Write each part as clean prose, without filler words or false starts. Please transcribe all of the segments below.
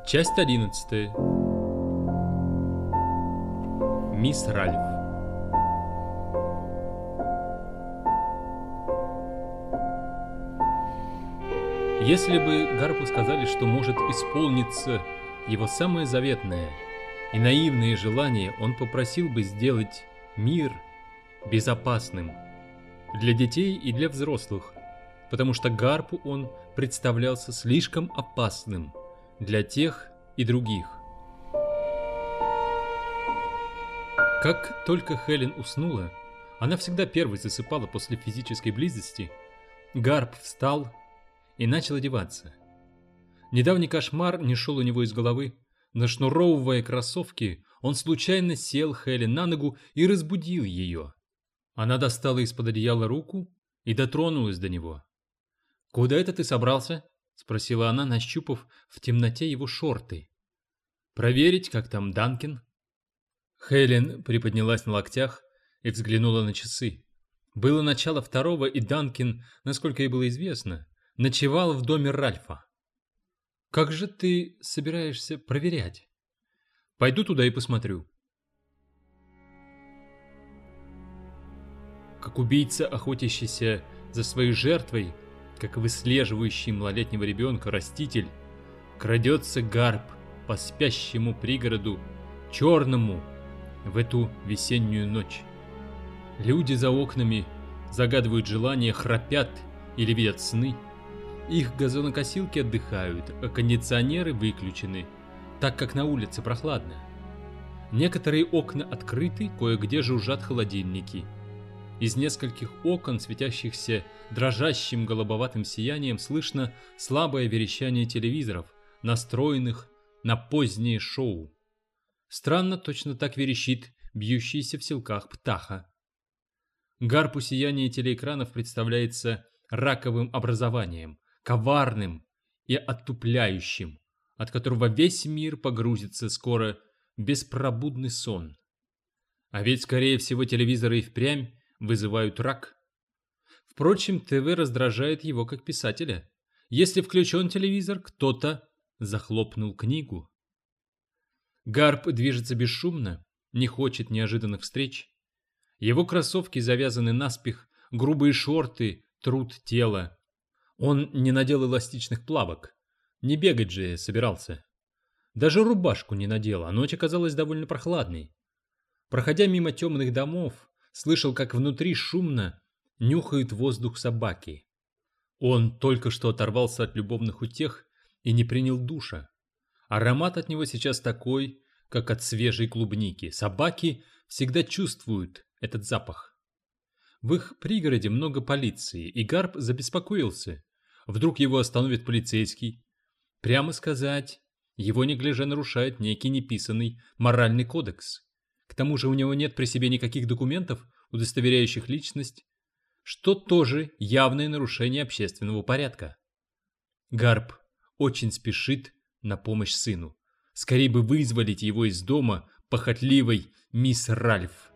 Часть 11. Мисс Ральф. Если бы Гарпу сказали, что может исполниться его самое заветное и наивное желание, он попросил бы сделать мир безопасным для детей и для взрослых, потому что Гарпу он представлялся слишком опасным для тех и других. Как только Хелен уснула, она всегда первой засыпала после физической близости, Гарп встал и начал одеваться. Недавний кошмар не шел у него из головы. Нашнуровывая кроссовки, он случайно сел Хелен на ногу и разбудил ее. Она достала из-под одеяла руку и дотронулась до него. «Куда это ты собрался?» — спросила она, нащупав в темноте его шорты. «Проверить, как там Данкин?» Хелен приподнялась на локтях и взглянула на часы. Было начало второго, и Данкин, насколько ей было известно, ночевал в доме Ральфа. «Как же ты собираешься проверять?» «Пойду туда и посмотрю». Как убийца, охотящийся за своей жертвой, как выслеживающий малолетнего ребенка раститель, крадется Гарп по спящему пригороду черному в эту весеннюю ночь. Люди за окнами загадывают желания, храпят или видят сны. Их газонокосилки отдыхают, а кондиционеры выключены, так как на улице прохладно. Некоторые окна открыты, кое-где жужжат холодильники. Из нескольких окон, светящихся дрожащим голубоватым сиянием, слышно слабое верещание телевизоров, настроенных на позднее шоу. Странно, точно так верещит бьющийся в селках птаха. Гарпу сияние телеэкранов представляется раковым образованием, коварным и оттупляющим, от которого весь мир погрузится скоро в беспробудный сон. А ведь, скорее всего, телевизоры и впрямь вызывают рак. Впрочем, ТВ раздражает его как писателя. Если включен телевизор, кто-то захлопнул книгу. Гарп движется бесшумно, не хочет неожиданных встреч. Его кроссовки завязаны наспех, грубые шорты трут тело. Он не надел эластичных плавок, не бегать же собирался. Даже рубашку не надел, а ночь оказалась довольно прохладной. Проходя мимо темных домов, слышал, как внутри шумно нюхают воздух собаки. Он только что оторвался от любовных утех и не принял душа. Аромат от него сейчас такой, как от свежей клубники. Собаки всегда чувствуют этот запах. В их пригороде много полиции, и Гарп забеспокоился. Вдруг его остановит полицейский. Прямо сказать, его неглиже нарушает некий неписанный моральный кодекс. К тому же у него нет при себе никаких документов, удостоверяющих личность, что тоже явное нарушение общественного порядка. Гарп очень спешит на помощь сыну. Скорее бы вызволить его из дома похотливой мисс Ральф.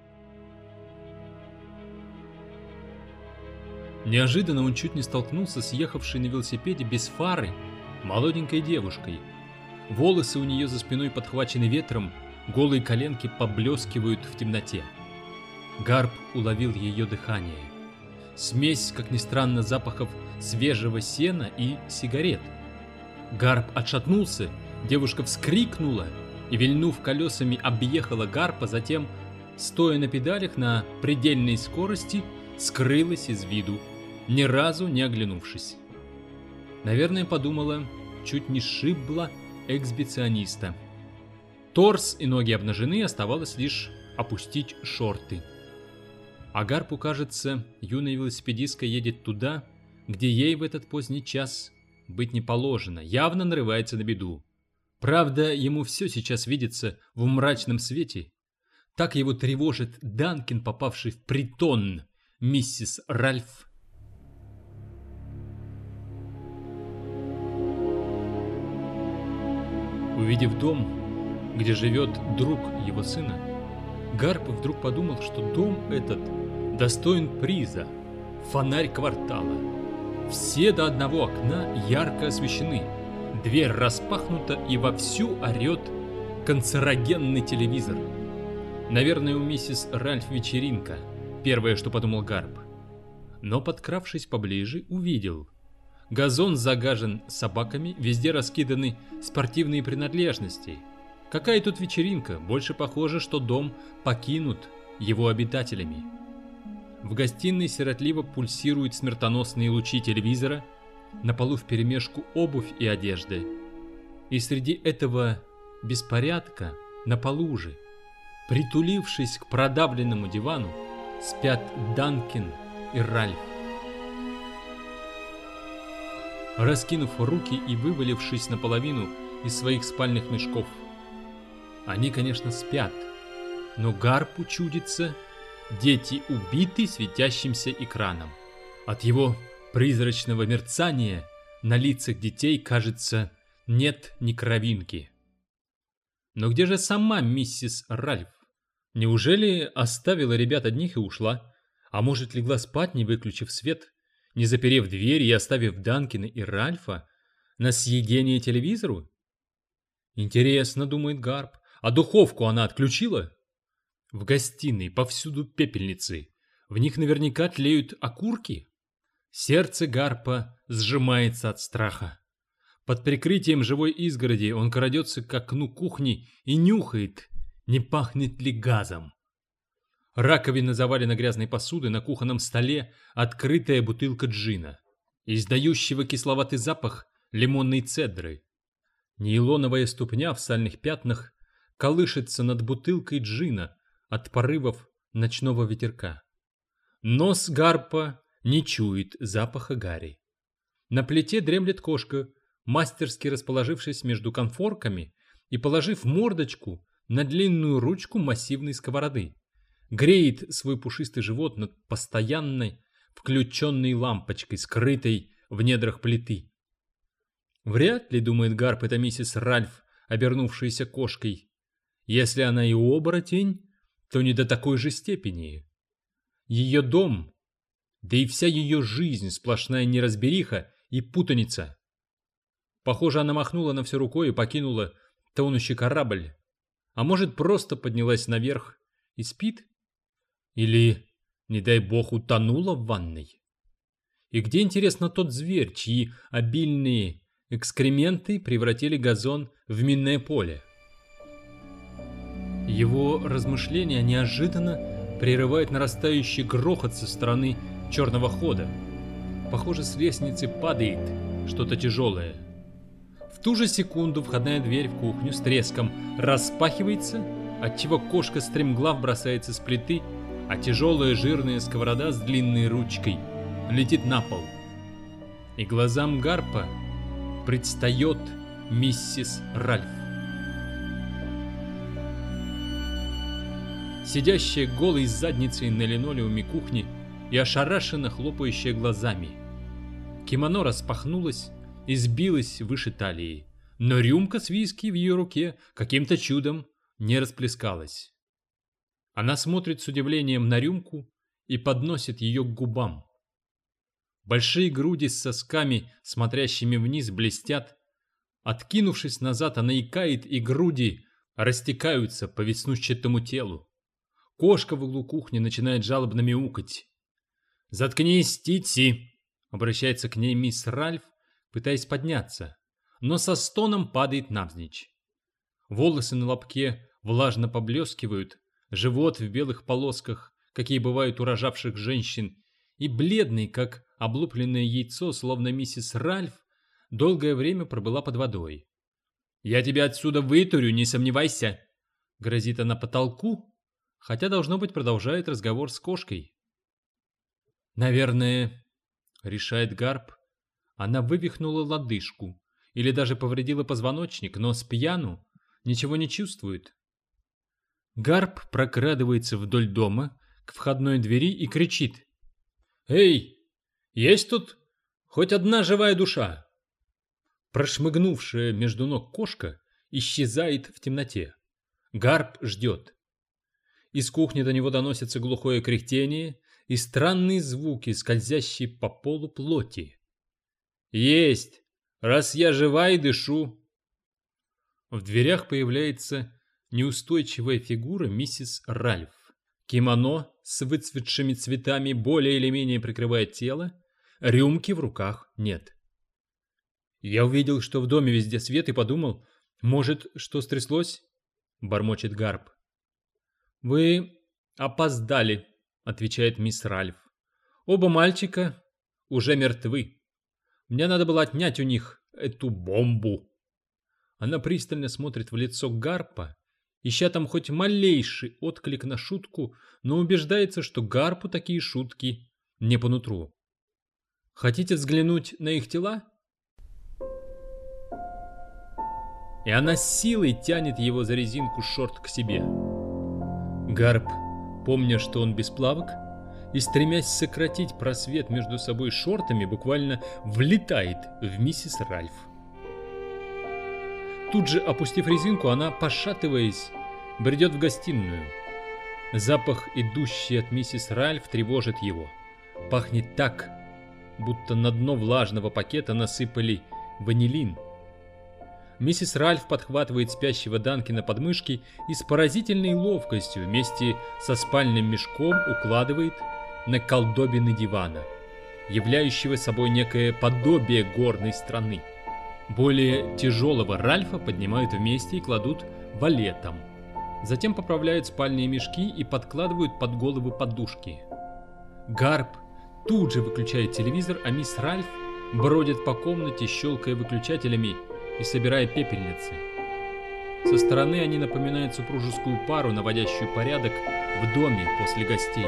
Неожиданно он чуть не столкнулся с ехавшей на велосипеде без фары молоденькой девушкой. Волосы у нее за спиной подхвачены ветром, голые коленки поблескивают в темноте. Гарп уловил ее дыхание. Смесь, как ни странно, запахов свежего сена и сигарет. Гарп отшатнулся, девушка вскрикнула и, вильнув колесами, объехала Гарпа, затем, стоя на педалях на предельной скорости, скрылась из виду, ни разу не оглянувшись. Наверное, подумала, чуть не сшибла эксбициониста. Торс и ноги обнажены, оставалось лишь опустить шорты. А Гарпу кажется, юная велосипедистка едет туда, где ей в этот поздний час быть не положено, явно нарывается на беду. Правда, ему все сейчас видится в мрачном свете. Так его тревожит Данкин, попавший в притон миссис Ральф. Увидев дом, где живет друг его сына, Гарп вдруг подумал, что дом этот достоин приза, фонарь квартала. Все до одного окна ярко освещены. Дверь распахнута и вовсю орет канцерогенный телевизор. Наверное, у миссис Ральф вечеринка, первое, что подумал Гарп. Но, подкравшись поближе, увидел. Газон загажен собаками, везде раскиданы спортивные принадлежности. Какая тут вечеринка? Больше похоже, что дом покинут его обитателями. В гостиной сиротливо пульсируют смертоносные лучи телевизора, на полу вперемешку обувь и одежда. И среди этого беспорядка на полу же, притулившись к продавленному дивану, спят Данкин и Ральф. Раскинув руки и вывалившись наполовину из своих спальных мешков. Они, конечно, спят, но Гарпу чудится, дети убиты светящимся экраном. От его призрачного мерцания на лицах детей, кажется, нет ни кровинки. Но где же сама миссис Ральф? Неужели оставила ребят одних и ушла? А может, легла спать, не выключив свет, не заперев дверь и оставив Данкина и Ральфа на съедение телевизору? Интересно, думает Гарп, а духовку она отключила? В гостиной повсюду пепельницы, в них наверняка тлеют окурки. Сердце Гарпа сжимается от страха. Под прикрытием живой изгороди он крадется к окну кухни и нюхает, не пахнет ли газом. Раковина завалена грязной посудой, на кухонном столе открытая бутылка джина, издающего кисловатый запах лимонной цедры. Нейлоновая ступня в сальных пятнах колышется над бутылкой джина от порывов ночного ветерка. Нос Гарпа не чует запаха гари. На плите дремлет кошка, мастерски расположившись между конфорками и положив мордочку на длинную ручку массивной сковороды. Греет свой пушистый живот над постоянной включенной лампочкой, скрытой в недрах плиты. Вряд ли, думает Гарп, это миссис Ральф, обернувшаяся кошкой. Если она и оборотень, то не до такой же степени. Ее дом, да и вся ее жизнь сплошная неразбериха и путаница. Похоже, она махнула на все рукой и покинула тонущий корабль. А может, просто поднялась наверх и спит? Или, не дай бог, утонула в ванной? И где, интересно, тот зверь, чьи обильные экскременты превратили газон в минное поле? Его размышления неожиданно прерывает нарастающий грохот со стороны черного хода. Похоже, с лестницы падает что-то тяжелое. В ту же секунду входная дверь в кухню с треском распахивается, отчего кошка стремглав бросается с плиты, а тяжелая жирная сковорода с длинной ручкой летит на пол. И глазам Гарпа предстает миссис Ральф. Сидящая голой задницей на линолеуме кухни и ошарашенно хлопающая глазами. Кимоно распахнулось и сбилось выше талии, но рюмка с виски в ее руке каким-то чудом не расплескалась. Она смотрит с удивлением на рюмку и подносит ее к губам. Большие груди с сосками, смотрящими вниз, блестят. Откинувшись назад, она икает, и груди растекаются по веснушчатому телу. Кошка в углу кухни начинает жалобно мяукать. «Заткнись, Титси!» — обращается к ней мисс Ральф, пытаясь подняться, но со стоном падает навзничь. Волосы на лобке влажно поблескивают, живот в белых полосках, какие бывают у рожавших женщин, и бледный, как облупленное яйцо, словно миссис Ральф долгое время пробыла под водой. «Я тебя отсюда вытурю, не сомневайся!» — грозит она потолку, хотя, должно быть, продолжает разговор с кошкой. «Наверное, — решает Гарп, — она вывихнула лодыжку или даже повредила позвоночник, но с пьяну ничего не чувствует». Гарп прокрадывается вдоль дома к входной двери и кричит: «Эй, есть тут хоть одна живая душа?» Прошмыгнувшая между ног кошка исчезает в темноте. Гарп ждет. Из кухни до него доносится глухое кряхтение и странные звуки, скользящие по полу плоти. «Есть!» — раз я жива и дышу. В дверях появляется неустойчивая фигура миссис Ральф. Кимоно с выцветшими цветами более или менее прикрывает тело, рюмки в руках нет. Я увидел, что в доме везде свет, и подумал, может, что стряслось? Бормочет Гарп. Вы опоздали, отвечает мисс Ральф. Оба мальчика уже мертвы. Мне надо было отнять у них эту бомбу. Она пристально смотрит в лицо Гарпа, ища там хоть малейший отклик на шутку, но убеждается, что Гарпу такие шутки не по нутру. Хотите взглянуть на их тела? И она с силой тянет его за резинку шорт к себе. Гарп, помня, что он без плавок, и стремясь сократить просвет между собой шортами, буквально влетает в миссис Ральф. Тут же, опустив резинку, она, пошатываясь, бредет в гостиную. Запах, идущий от миссис Ральф, тревожит его. Пахнет так, будто на дно влажного пакета насыпали ванилин. Миссис Ральф подхватывает спящего Данкина под мышки и с поразительной ловкостью вместе со спальным мешком укладывает на колдобины дивана, являющего собой некое подобие горной страны. Более тяжелого Ральфа поднимают вместе и кладут валетом. Затем поправляют спальные мешки и подкладывают под головы подушки. Гарп тут же выключает телевизор, а мисс Ральф бродит по комнате, щелкая выключателями и собирая пепельницы. Со стороны они напоминают супружескую пару, наводящую порядок в доме после гостей.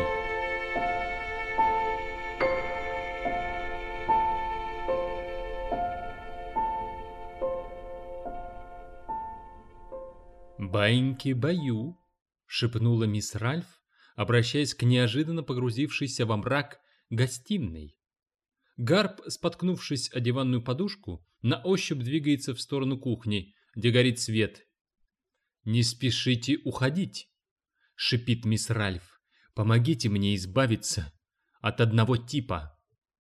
«Баиньки-баю», — шепнула мисс Ральф, обращаясь к неожиданно погрузившейся во мрак гостиной. Гарп, споткнувшись о диванную подушку, на ощупь двигается в сторону кухни, где горит свет. «Не спешите уходить», — шипит мисс Ральф. «Помогите мне избавиться от одного типа».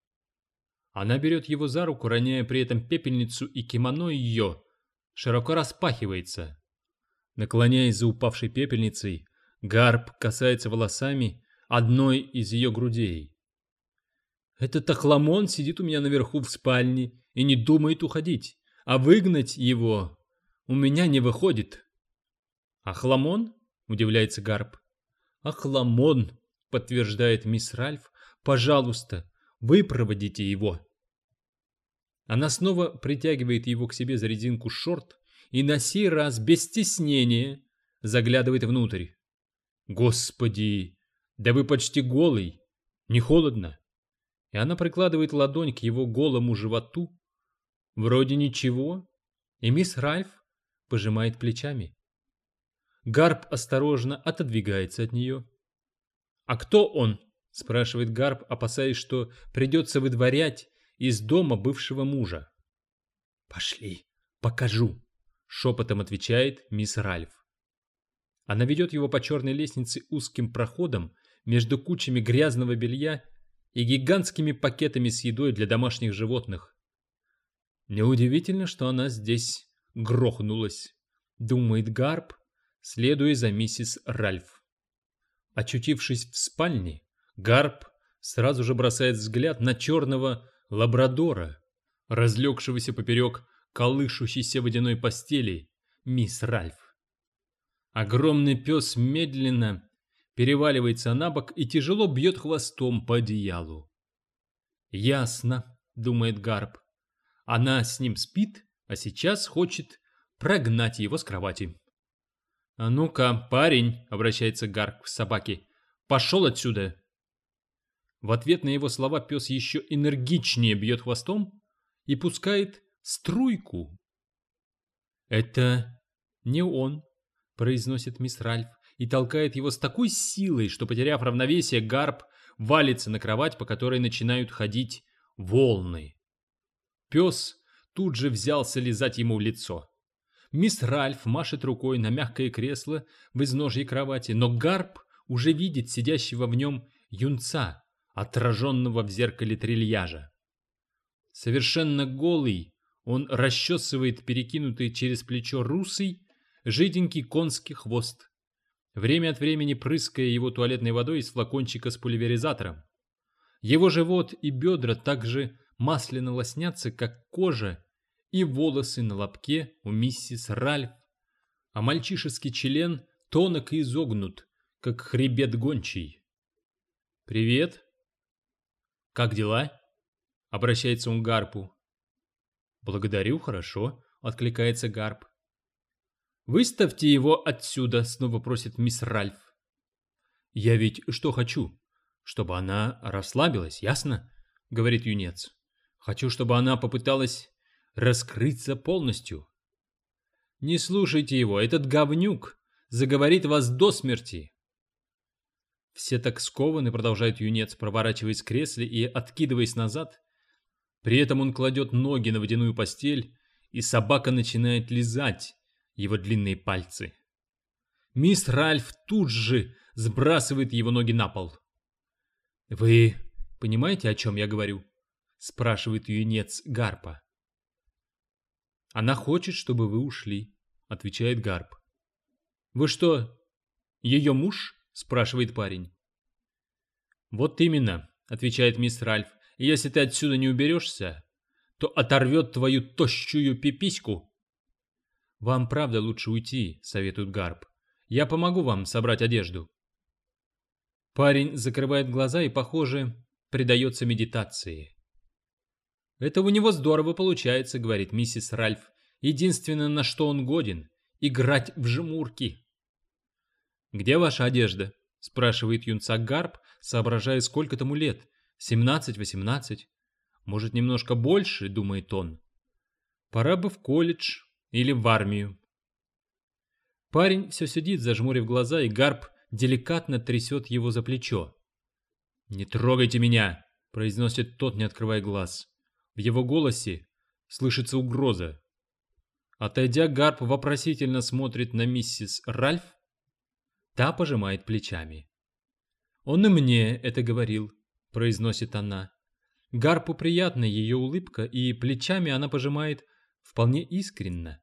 Она берет его за руку, роняя при этом пепельницу, и кимоно ее широко распахивается. Наклоняясь за упавшей пепельницей, Гарп касается волосами одной из ее грудей. «Этот охламон сидит у меня наверху в спальне и не думает уходить, а выгнать его у меня не выходит». «Охламон?» — удивляется Гарп. «Охламон», — подтверждает мисс Ральф. «Пожалуйста, выпроводите его». Она снова притягивает его к себе за резинку шорт и на сей раз без стеснения заглядывает внутрь. «Господи, да вы почти голый, не холодно?» И она прикладывает ладонь к его голому животу. Вроде ничего, и мисс Ральф пожимает плечами. Гарп осторожно отодвигается от нее. «А кто он?» — спрашивает Гарп, опасаясь, что придется выдворять из дома бывшего мужа. «Пошли, покажу», — шепотом отвечает мисс Ральф. Она ведет его по черной лестнице узким проходом между кучами грязного белья и гигантскими пакетами с едой для домашних животных. Неудивительно, что она здесь грохнулась, думает Гарп, следуя за миссис Ральф. Очутившись в спальне, Гарп сразу же бросает взгляд на черного лабрадора, разлегшегося поперек колышущейся водяной постели мисс Ральф. Огромный пес медленно переваливается на бок и тяжело бьет хвостом по одеялу. «Ясно», — думает Гарп, — «она с ним спит, а сейчас хочет прогнать его с кровати». «А ну-ка, парень», — обращается Гарп к собаке, — «пошел отсюда». В ответ на его слова пес еще энергичнее бьет хвостом и пускает струйку. «Это не он», — произносит мисс Ральф и толкает его с такой силой, что, потеряв равновесие, Гарп валится на кровать, по которой начинают ходить волны. Пес тут же взялся лизать ему в лицо. Мисс Ральф машет рукой на мягкое кресло в изножье кровати, но Гарп уже видит сидящего в нем юнца, отраженного в зеркале трильяжа. Совершенно голый, Он расчесывает перекинутый через плечо русый, жиденький конский хвост, время от времени прыская его туалетной водой из флакончика с пульверизатором. Его живот и бедра также масляно лоснятся, как кожа, и волосы на лобке у миссис Ральф, а мальчишеский член тонок и изогнут, как хребет гончий. «Привет. Как дела?» — обращается он к Гарпу. «Благодарю, хорошо», — откликается Гарп. «Выставьте его отсюда», — снова просит мисс Ральф. «Я ведь что хочу? Чтобы она расслабилась, ясно?» — говорит юнец. «Хочу, чтобы она попыталась раскрыться полностью». «Не слушайте его, этот говнюк заговорит вас до смерти». Все так скованы, продолжает юнец, проворачиваясь в кресле и откидываясь назад. При этом он кладет ноги на водяную постель, и собака начинает лизать его длинные пальцы. Мисс Ральф тут же сбрасывает его ноги на пол. «Вы понимаете, о чем я говорю?» — спрашивает юнец Гарпа. «Она хочет, чтобы вы ушли», — отвечает Гарп. «Вы что, ее муж?» — спрашивает парень. «Вот именно», — отвечает мисс Ральф. «Если ты отсюда не уберешься, то оторвет твою тощую пипиську». «Вам правда лучше уйти», — советует Гарп. «Я помогу вам собрать одежду». Парень закрывает глаза и, похоже, предается медитации. «Это у него здорово получается», — говорит миссис Ральф. «Единственное, на что он годен — играть в жмурки». «Где ваша одежда?» — спрашивает юнца Гарп, соображая, сколько тому лет. 17-18. Может, немножко больше, думает он. Пора бы в колледж или в армию. Парень все сидит, зажмурив глаза, и Гарп деликатно трясет его за плечо. «Не трогайте меня!» — произносит тот, не открывая глаз. В его голосе слышится угроза. Отойдя, Гарп вопросительно смотрит на миссис Ральф. Та пожимает плечами. «Он и мне это говорил», — произносит она. Гарпу приятна ее улыбка, и плечами она пожимает вполне искренно.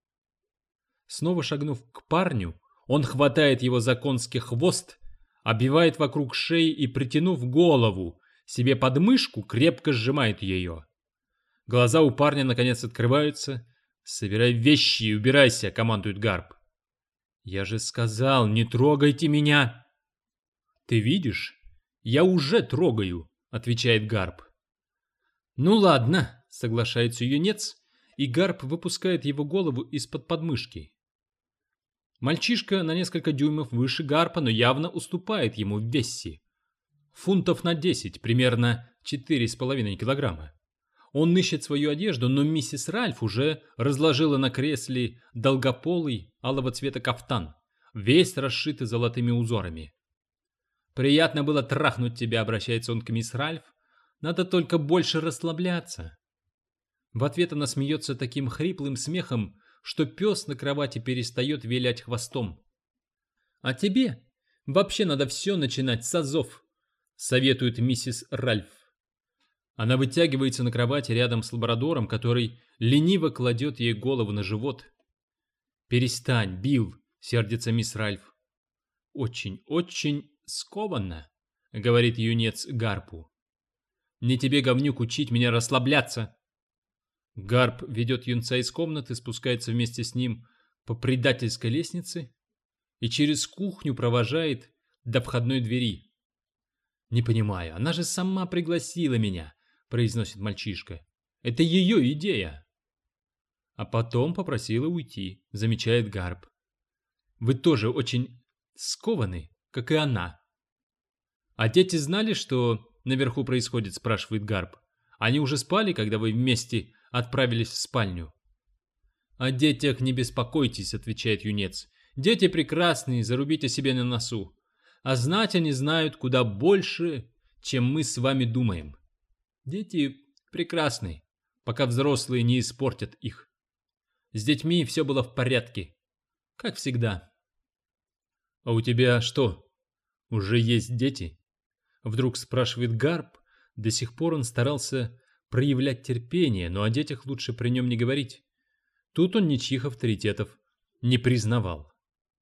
Снова шагнув к парню, он хватает его за конский хвост, обвивает вокруг шеи и, притянув голову себе под мышку, крепко сжимает ее. Глаза у парня наконец открываются. «Собирай вещи и убирайся», — командует Гарп. «Я же сказал, не трогайте меня!» «Ты видишь, я уже трогаю», — отвечает Гарп. «Ну ладно», — соглашается юнец, и Гарп выпускает его голову из-под подмышки. Мальчишка на несколько дюймов выше Гарпа, но явно уступает ему в весе. Фунтов на 10, примерно 4,5 килограмма. Он ищет свою одежду, но миссис Ральф уже разложила на кресле долгополый алого цвета кафтан, весь расшитый золотыми узорами. «Приятно было трахнуть тебя», — обращается он к мисс Ральф. «Надо только больше расслабляться». В ответ она смеется таким хриплым смехом, что пес на кровати перестает вилять хвостом. «А тебе вообще надо все начинать с азов», — советует миссис Ральф. Она вытягивается на кровати рядом с лабрадором, который лениво кладет ей голову на живот. «Перестань, Билл», — сердится мисс Ральф. «Очень скованно», — говорит юнец Гарпу. «Не тебе, говнюк, учить меня расслабляться». Гарп ведет юнца из комнаты, спускается вместе с ним по предательской лестнице и через кухню провожает до входной двери. «Не понимаю, она же сама пригласила меня», — произносит мальчишка. «Это ее идея». А потом попросила уйти, замечает Гарп. «Вы тоже очень скованы, как и она». «А дети знали, что наверху происходит?» — спрашивает Гарп. «Они уже спали, когда вы вместе отправились в спальню?» «О детях не беспокойтесь», — отвечает юнец. «Дети прекрасные, зарубите себе на носу. А знать они знают куда больше, чем мы с вами думаем. Дети прекрасны, пока взрослые не испортят их. С детьми все было в порядке, как всегда». «А у тебя что, уже есть дети?» Вдруг спрашивает Гарп. До сих пор он старался проявлять терпение, но о детях лучше при нем не говорить. Тут он ничьих авторитетов не признавал.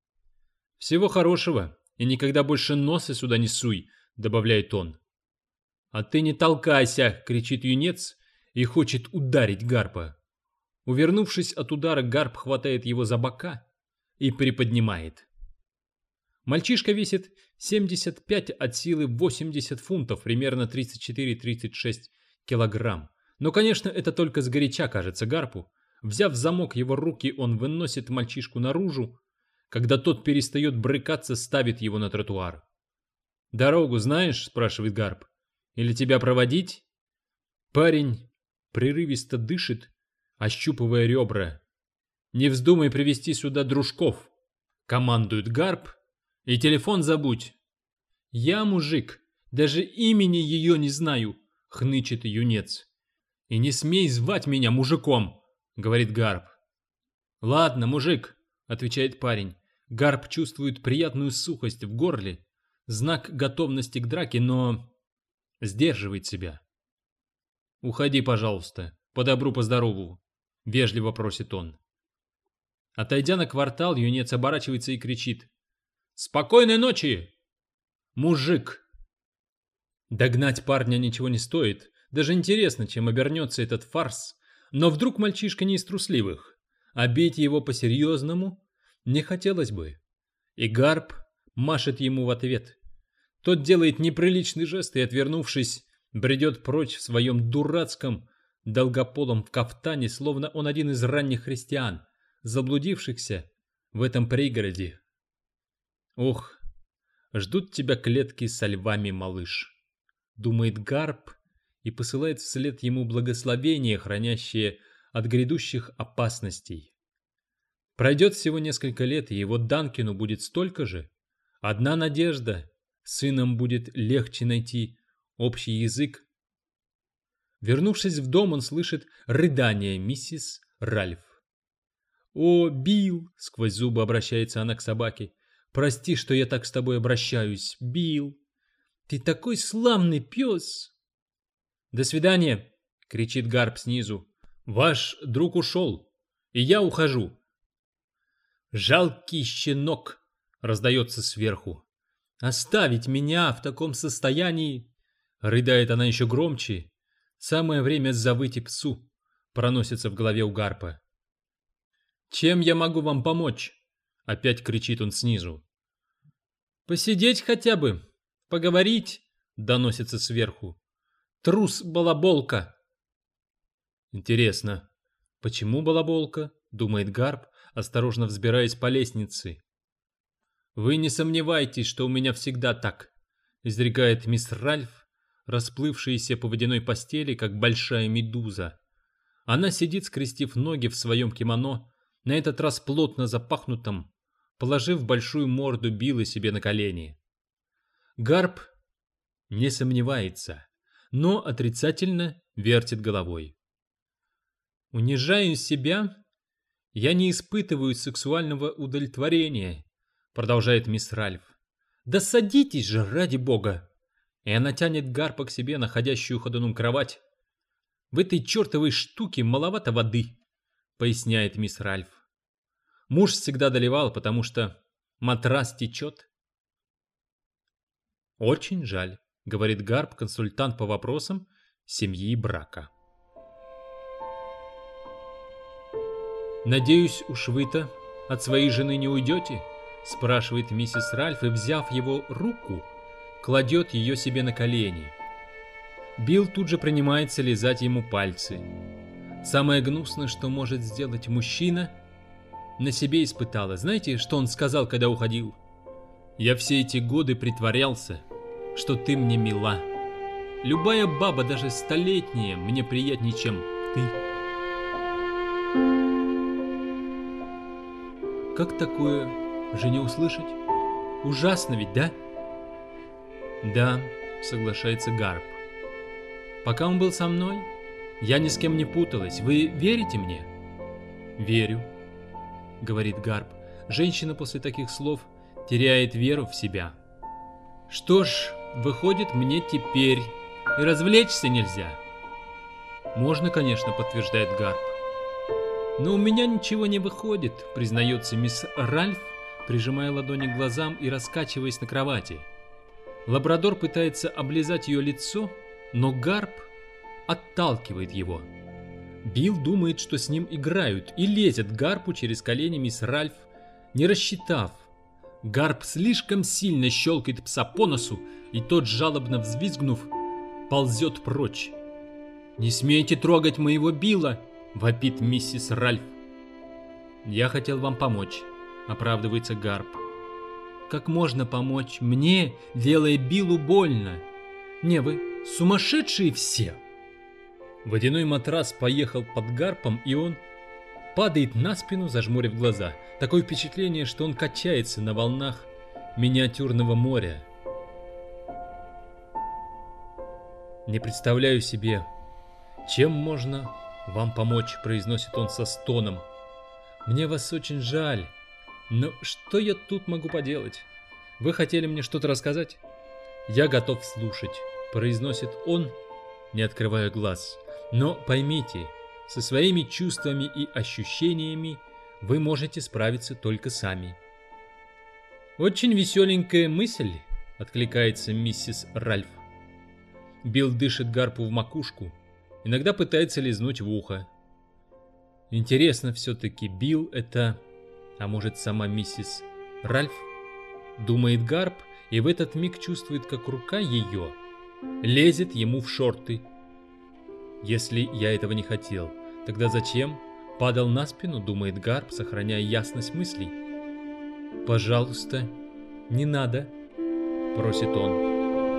«Всего хорошего, и никогда больше носа сюда не суй», — добавляет он. «А ты не толкайся!» — кричит юнец и хочет ударить Гарпа. Увернувшись от удара, Гарп хватает его за бока и приподнимает. Мальчишка весит 75 от силы 80 фунтов, примерно 34-36 килограмм. Но, конечно, это только сгоряча кажется Гарпу. Взяв в замок его руки, он выносит мальчишку наружу. Когда тот перестает брыкаться, ставит его на тротуар. «Дорогу знаешь?» — спрашивает Гарп. «Или тебя проводить?» Парень прерывисто дышит, ощупывая ребра. «Не вздумай привести сюда дружков!» — командует Гарп. «И телефон забудь!» «Я мужик, даже имени ее не знаю!» — хнычет юнец. «И не смей звать меня мужиком!» — говорит Гарп. «Ладно, мужик!» — отвечает парень. Гарп чувствует приятную сухость в горле, знак готовности к драке, но сдерживает себя. «Уходи, пожалуйста, по добру, по здорову», — вежливо просит он. Отойдя на квартал, юнец оборачивается и кричит: «Спокойной ночи, мужик!» Догнать парня ничего не стоит, даже интересно, чем обернется этот фарс, но вдруг мальчишка не из трусливых, а бить его по-серьезному не хотелось бы. И Гарп машет ему в ответ. Тот делает неприличный жест и, отвернувшись, бредет прочь в своем дурацком долгополом кафтане, словно он один из ранних христиан, заблудившихся в этом пригороде. «Ох, ждут тебя клетки со львами, малыш», — думает Гарп и посылает вслед ему благословение, хранящее от грядущих опасностей. Пройдет всего несколько лет, и его Данкину будет столько же. Одна надежда — сыном будет легче найти общий язык. Вернувшись в дом, он слышит рыдание миссис Ральф. «О, Билл!» — сквозь зубы обращается она к собаке. «Прости, что я так с тобой обращаюсь, Билл! Ты такой славный пес!» «До свидания!» — кричит Гарп снизу. «Ваш друг ушел, и я ухожу!» «Жалкий щенок!» — раздается сверху. «Оставить меня в таком состоянии!» — рыдает она еще громче. «Самое время завыть и псу!» — проносится в голове у Гарпа. «Чем я могу вам помочь?» — опять кричит он снизу. «Посидеть хотя бы, поговорить!» — доносится сверху. «Трус-балаболка!» «Интересно, почему балаболка?» — думает Гарп, осторожно взбираясь по лестнице. «Вы не сомневайтесь, что у меня всегда так», — изрекает мисс Ральф, расплывшаяся по водяной постели, как большая медуза. Она сидит, скрестив ноги в своем кимоно, на этот раз плотно запахнутом, положив большую морду Билла себе на колени. Гарп не сомневается, но отрицательно вертит головой. «Унижая себя, я не испытываю сексуального удовлетворения», — продолжает мисс Ральф. «Да садитесь же, ради бога!» И она тянет Гарпа к себе, находящую ходуном кровать. «В этой чертовой штуке маловато воды», — поясняет мисс Ральф. Муж всегда доливал, потому что матрас течет. «Очень жаль», — говорит Гарп, консультант по вопросам семьи и брака. «Надеюсь, уж вы-то от своей жены не уйдете?» — спрашивает миссис Ральф, и, взяв его руку, кладет ее себе на колени. Билл тут же принимается лизать ему пальцы. Самое гнусное, что может сделать мужчина, на себе испытала. Знаете, что он сказал, когда уходил? «Я все эти годы притворялся, что ты мне мила. Любая баба, даже столетняя, мне приятнее, чем ты». Как такое жене услышать? Ужасно ведь, да? Да, соглашается Гарп. Пока он был со мной, я ни с кем не путалась. Вы верите мне? Верю, говорит Гарп. Женщина после таких слов теряет веру в себя. Что ж, выходит, мне теперь и развлечься нельзя. «Можно, конечно», — подтверждает Гарп. «Но у меня ничего не выходит», — признается мисс Ральф, прижимая ладони к глазам и раскачиваясь на кровати. Лабрадор пытается облизать ее лицо, но Гарп отталкивает его. Билл думает, что с ним играют, и лезет к Гарпу через колени мисс Ральф, не рассчитав. Гарп слишком сильно щелкает пса по носу, и тот, жалобно взвизгнув, ползет прочь. «Не смейте трогать моего Билла!» — вопит миссис Ральф. «Я хотел вам помочь», — оправдывается Гарп. «Как можно помочь мне, делая Биллу больно? Не, вы сумасшедшие все!» Водяной матрас поехал под Гарпом, и он падает на спину, зажмурив глаза. Такое впечатление, что он качается на волнах миниатюрного моря. «Не представляю себе, чем можно вам помочь», — произносит он со стоном. «Мне вас очень жаль, но что я тут могу поделать? Вы хотели мне что-то рассказать? Я готов слушать», — произносит он, не открывая глаз. «Но поймите, со своими чувствами и ощущениями вы можете справиться только сами». «Очень веселенькая мысль», — откликается миссис Ральф. Билл дышит Гарпу в макушку, иногда пытается лизнуть в ухо. Интересно все-таки, Билл это... А может, сама миссис Ральф? Думает Гарп, и в этот миг чувствует, как рука ее лезет ему в шорты. Если я этого не хотел, тогда зачем падал на спину, думает Гарп, сохраняя ясность мыслей. «Пожалуйста, не надо», — просит он.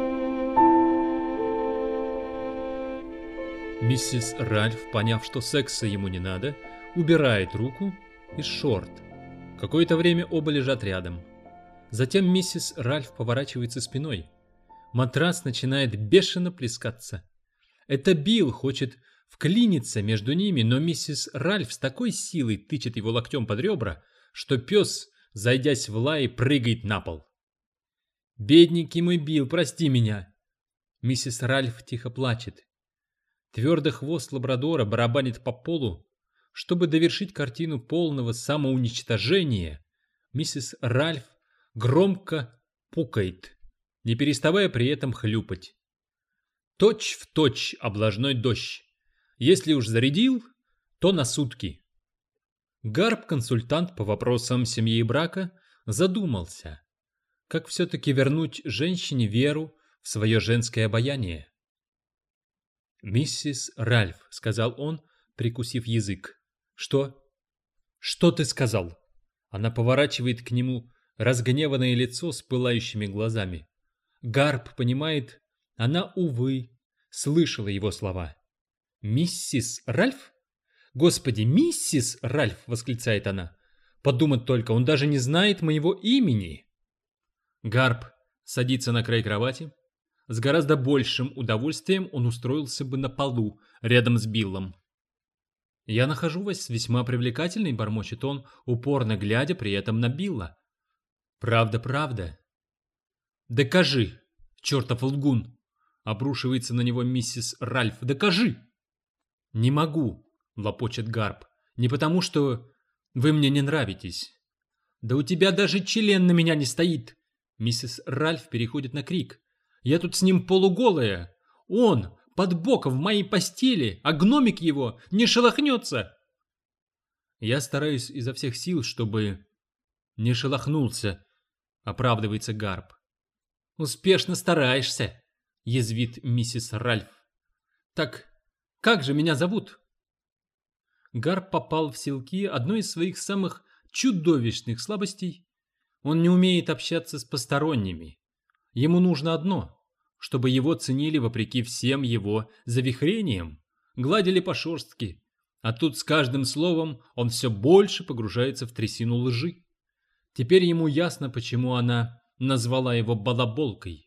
Миссис Ральф, поняв, что секса ему не надо, убирает руку из шорт. Какое-то время оба лежат рядом. Затем миссис Ральф поворачивается спиной. Матрас начинает бешено плескаться. Это Билл хочет вклиниться между ними, но миссис Ральф с такой силой тычет его локтем под ребра, что пес, зайдясь в лай, прыгает на пол. «Бедненький мой Билл, прости меня!» Миссис Ральф тихо плачет. Твердый хвост лабрадора барабанит по полу. Чтобы довершить картину полного самоуничтожения, миссис Ральф громко пукает, не переставая при этом хлюпать. Точь в точь облажной дождь. Если уж зарядил, то на сутки. Гарп, консультант по вопросам семьи и брака, задумался, как все-таки вернуть женщине веру в свое женское обаяние. «Миссис Ральф», — сказал он, прикусив язык. «Что? Что ты сказал?» Она поворачивает к нему разгневанное лицо с пылающими глазами. Гарп понимает, она, увы, слышала его слова. «Миссис Ральф? Господи, миссис Ральф!» — восклицает она. «Подумать только, он даже не знает моего имени!» Гарп садится на край кровати. С гораздо большим удовольствием он устроился бы на полу, рядом с Биллом. «Я нахожу вас весьма привлекательной», — бормочет он, упорно глядя при этом на Билла. «Правда, правда». «Докажи, чертов лгун!» — обрушивается на него миссис Ральф. «Докажи!» «Не могу», — лопочет Гарп. «Не потому, что вы мне не нравитесь». «Да у тебя даже член на меня не стоит!» Миссис Ральф переходит на крик. «Я тут с ним полуголая. Он под боком в моей постели, а гномик его не шелохнется». «Я стараюсь изо всех сил, чтобы не шелохнулся», — оправдывается Гарп. «Успешно стараешься», — язвит миссис Ральф. «Так как же меня зовут?» Гарп попал в силки одной из своих самых чудовищных слабостей. Он не умеет общаться с посторонними. Ему нужно одно, чтобы его ценили вопреки всем его завихрениям, гладили по шерстке, а тут с каждым словом он все больше погружается в трясину лжи. Теперь ему ясно, почему она назвала его балаболкой.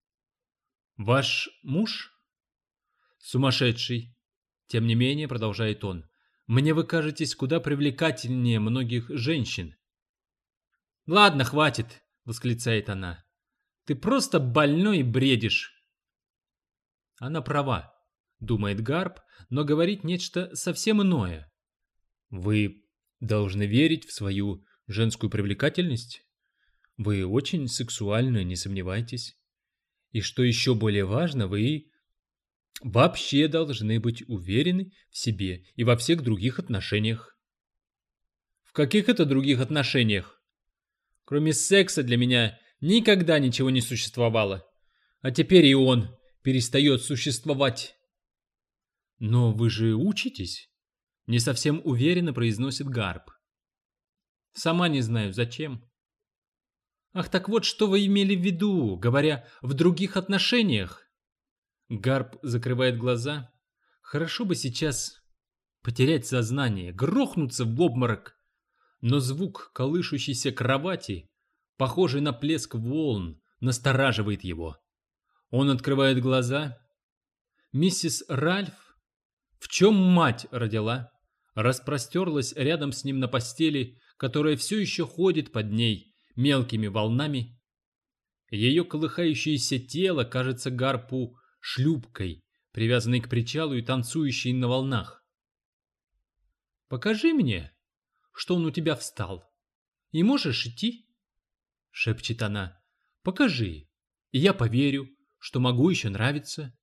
«Ваш муж?» «Сумасшедший. Тем не менее, — продолжает он, — мне вы кажетесь куда привлекательнее многих женщин». «Ладно, хватит!» — восклицает она. «Ты просто больной и бредишь». Она права, думает Гарп, но говорит нечто совсем иное. Вы должны верить в свою женскую привлекательность. Вы очень сексуальны, не сомневайтесь. И что еще более важно, вы вообще должны быть уверены в себе и во всех других отношениях. В каких это других отношениях? Кроме секса для меня никогда ничего не существовало. А теперь и он перестает существовать. Но вы же учитесь? Не совсем уверенно произносит Гарп. Сама не знаю, зачем. Ах, так вот, что вы имели в виду, говоря «в других отношениях»? Гарп закрывает глаза. Хорошо бы сейчас потерять сознание, грохнуться в обморок. Но звук колышущейся кровати, похожий на плеск волн, настораживает его. Он открывает глаза. Миссис Ральф, в чем мать родила, распростерлась рядом с ним на постели, которая все еще ходит под ней мелкими волнами. Ее колыхающееся тело кажется Гарпу шлюпкой, привязанной к причалу и танцующей на волнах. «Покажи мне, что он у тебя встал, и можешь идти?» — шепчет она. «Покажи, и я поверю, что могу еще нравиться».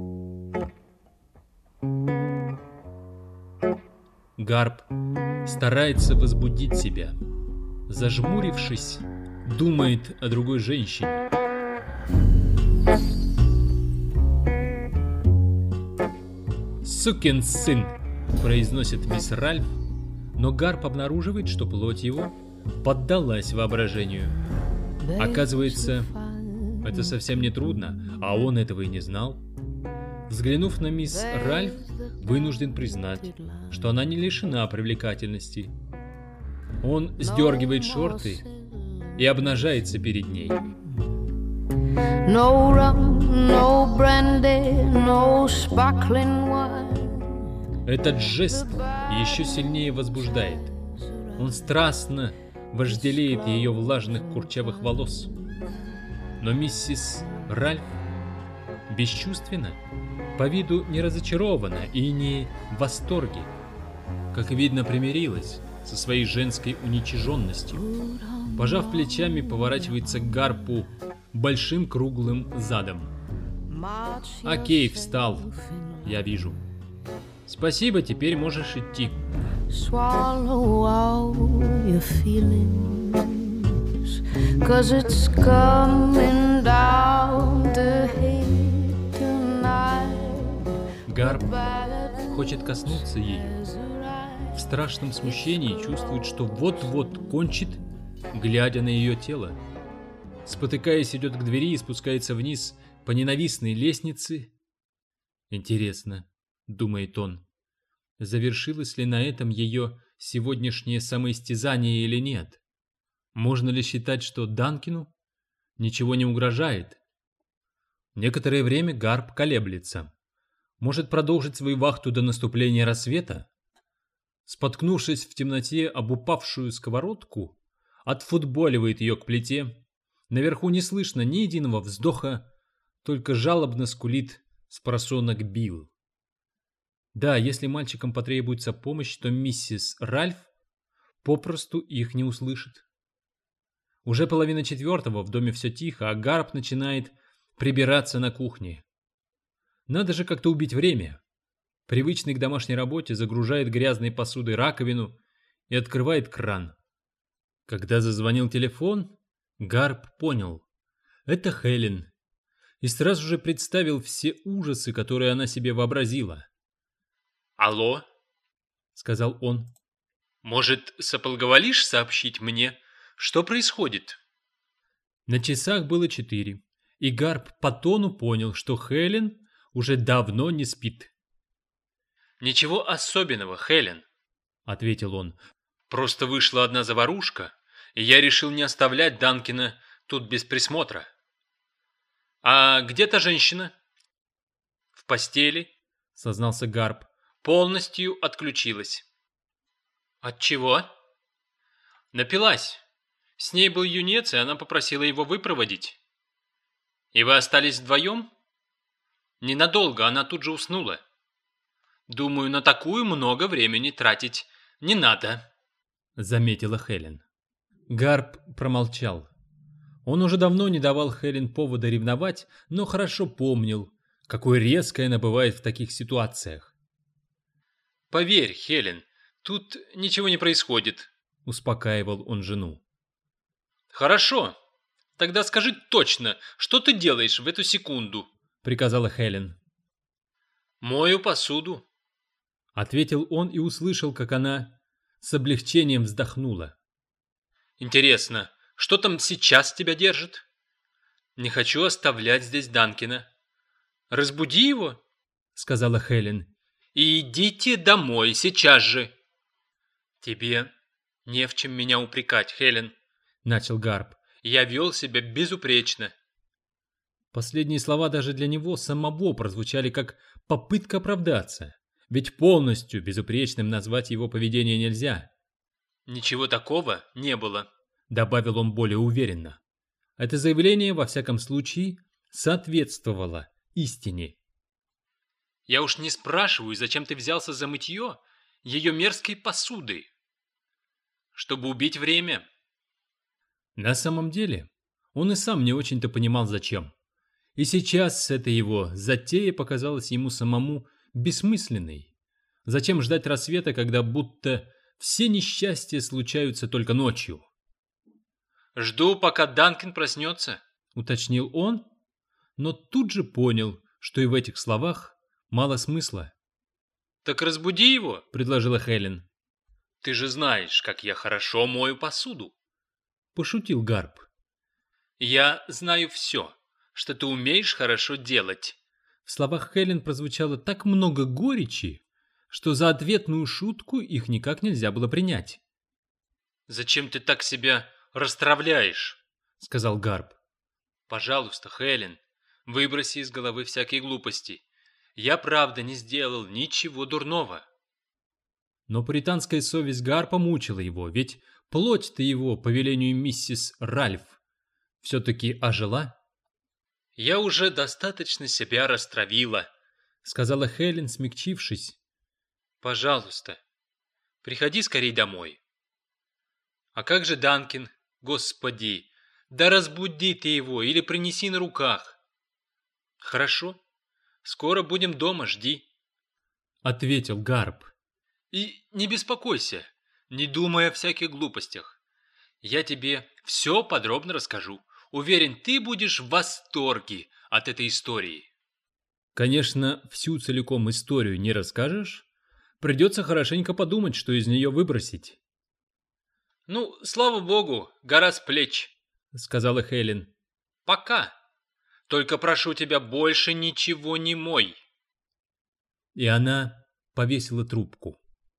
Гарп старается возбудить себя. Зажмурившись, думает о другой женщине. «Сукин сын!» – произносит мисс Ральф, но Гарп обнаруживает, что плоть его поддалась воображению. Оказывается, это совсем не трудно, а он этого и не знал. Взглянув на мисс Ральф, вынужден признать, что она не лишена привлекательности. Он сдергивает шорты и обнажается перед ней. No rum, no brandy, no sparkling wine. Этот жест еще сильнее возбуждает. Он страстно вожделеет ее влажных курчавых волос. Но миссис Ральф бесчувственна, по виду не разочарована и не в восторге. Как видно, примирилась со своей женской уничиженностью. Пожав плечами, поворачивается к Гарпу большим круглым задом. «Окей, встал, я вижу. Спасибо, теперь можешь идти». Swallow all your feelings, 'cause it's coming down to hate tonight. Гарп хочет коснуться ее. В страшном смущении чувствует, что вот-вот кончит, глядя на ее тело. Спотыкаясь, идет к двери и спускается вниз по ненавистной лестнице. «Интересно», — думает он, — «завершилось ли на этом ее сегодняшнее самоистязание или нет? Можно ли считать, что Данкину ничего не угрожает?» Некоторое время Гарп колеблется. Может продолжить свою вахту до наступления рассвета? Споткнувшись в темноте об упавшую сковородку, отфутболивает ее к плите. Наверху не слышно ни единого вздоха, только жалобно скулит спросонок Билл. Да, если мальчикам потребуется помощь, то миссис Ральф попросту их не услышит. Уже 3:30, в доме все тихо, а Гарп начинает прибираться на кухне. Надо же как-то убить время. Привычный к домашней работе загружает грязной посудой раковину и открывает кран. Когда зазвонил телефон, Гарп понял — это Хелен, и сразу же представил все ужасы, которые она себе вообразила. «Алло?» — сказал он. «Может, соблаговолишь сообщить мне, что происходит?» На часах было 4, и Гарп по тону понял, что Хелен уже давно не спит. «Ничего особенного, Хелен», — ответил он. «Просто вышла одна заварушка, и я решил не оставлять Данкина тут без присмотра». «А где та женщина?» «В постели», — сознался Гарп. «Полностью отключилась». «От чего?» «Напилась. С ней был юнец, и она попросила его выпроводить». «И вы остались вдвоем?» «Ненадолго, она тут же уснула». Думаю, на такую много времени тратить не надо», — заметила Хелен. Гарп промолчал. Он уже давно не давал Хелен повода ревновать, но хорошо помнил, какой резкой она бывает в таких ситуациях. «Поверь, Хелен, тут ничего не происходит», — успокаивал он жену. «Хорошо, тогда скажи точно, что ты делаешь в эту секунду», — приказала Хелен. «Мою посуду», — ответил он и услышал, как она с облегчением вздохнула. «Интересно, что там сейчас тебя держит? Не хочу оставлять здесь Данкина. Разбуди его», — сказала Хелен, — «и идите домой сейчас же». «Тебе не в чем меня упрекать, Хелен», — начал Гарп. «Я вел себя безупречно». Последние слова даже для него самого прозвучали как попытка оправдаться, ведь полностью безупречным назвать его поведение нельзя. «Ничего такого не было», — добавил он более уверенно. Это заявление, во всяком случае, соответствовало истине. «Я уж не спрашиваю, зачем ты взялся за мытье ее мерзкой посуды. Чтобы убить время». На самом деле, он и сам не очень-то понимал, зачем. И сейчас эта его затея показалась ему самому бессмысленной. Зачем ждать рассвета, когда будто все несчастья случаются только ночью? «Жду, пока Данкин проснется», — уточнил он, но тут же понял, что и в этих словах мало смысла. «Так разбуди его», — предложила Хелен. «Ты же знаешь, как я хорошо мою посуду», — пошутил Гарп. «Я знаю все, что ты умеешь хорошо делать». В словах Хелен прозвучало так много горечи, что за ответную шутку их никак нельзя было принять. «Зачем ты так себя расстравляешь?» — сказал Гарп. «Пожалуйста, Хелен, выброси из головы всякие глупости. Я правда не сделал ничего дурного». Но пуританская совесть Гарпа мучила его, ведь плоть-то его, по велению миссис Ральф, все-таки ожила. «Я уже достаточно себя растравила», — сказала Хелен, смягчившись. «Пожалуйста, приходи скорей домой». «А как же Данкин? Господи, да разбуди ты его или принеси на руках». «Хорошо, скоро будем дома, жди», — ответил Гарп. «И не беспокойся, не думай о всяких глупостях. Я тебе все подробно расскажу. Уверен, ты будешь в восторге от этой истории». Конечно, всю целиком историю не расскажешь. Придется хорошенько подумать, что из нее выбросить. «Ну, слава богу, гора с плеч», — сказала Хелен. «Пока. Только прошу тебя, больше ничего не мой». И она повесила трубку.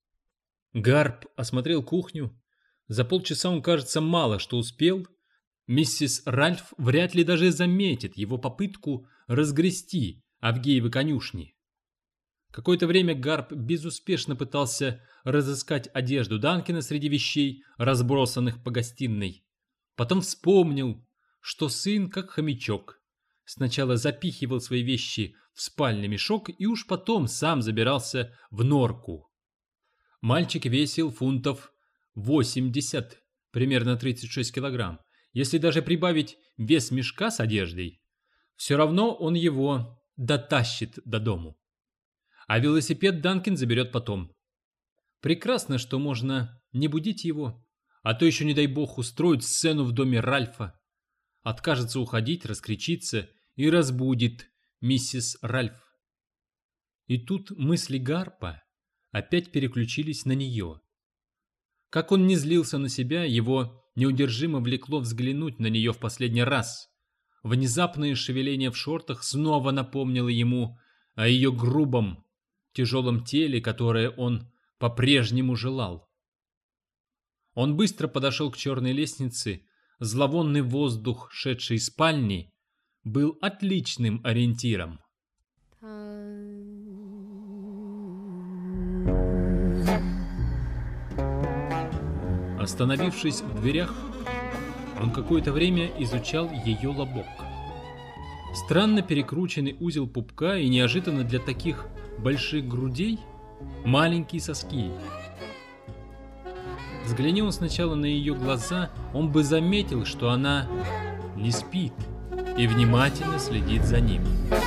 Гарп осмотрел кухню. За полчаса он, кажется, мало что успел. Миссис Ральф вряд ли даже заметит его попытку разгрести Авгеевы конюшни. Какое-то время Гарп безуспешно пытался разыскать одежду Данкина среди вещей, разбросанных по гостиной. Потом вспомнил, что сын, как хомячок, сначала запихивал свои вещи в спальный мешок и уж потом сам забирался в норку. Мальчик весил фунтов 80, примерно 36 килограмм. Если даже прибавить вес мешка с одеждой, все равно он его дотащит до дому. А велосипед Данкин заберет потом. Прекрасно, что можно не будить его, а то еще, не дай бог, устроить сцену в доме Ральфа. Откажется уходить, раскричится и разбудит миссис Ральф. И тут мысли Гарпа опять переключились на нее. Как он не злился на себя, его неудержимо влекло взглянуть на нее в последний раз. Внезапное шевеление в шортах снова напомнило ему о ее грубом, тяжелом теле, которое он по-прежнему желал. Он быстро подошел к черной лестнице. Зловонный воздух, шедший из спальни, был отличным ориентиром. Остановившись в дверях, он какое-то время изучал ее лобок. Странно перекрученный узел пупка и неожиданно для таких больших грудей маленькие соски. Взгляни он сначала на ее глаза, он бы заметил, что она не спит и внимательно следит за ним.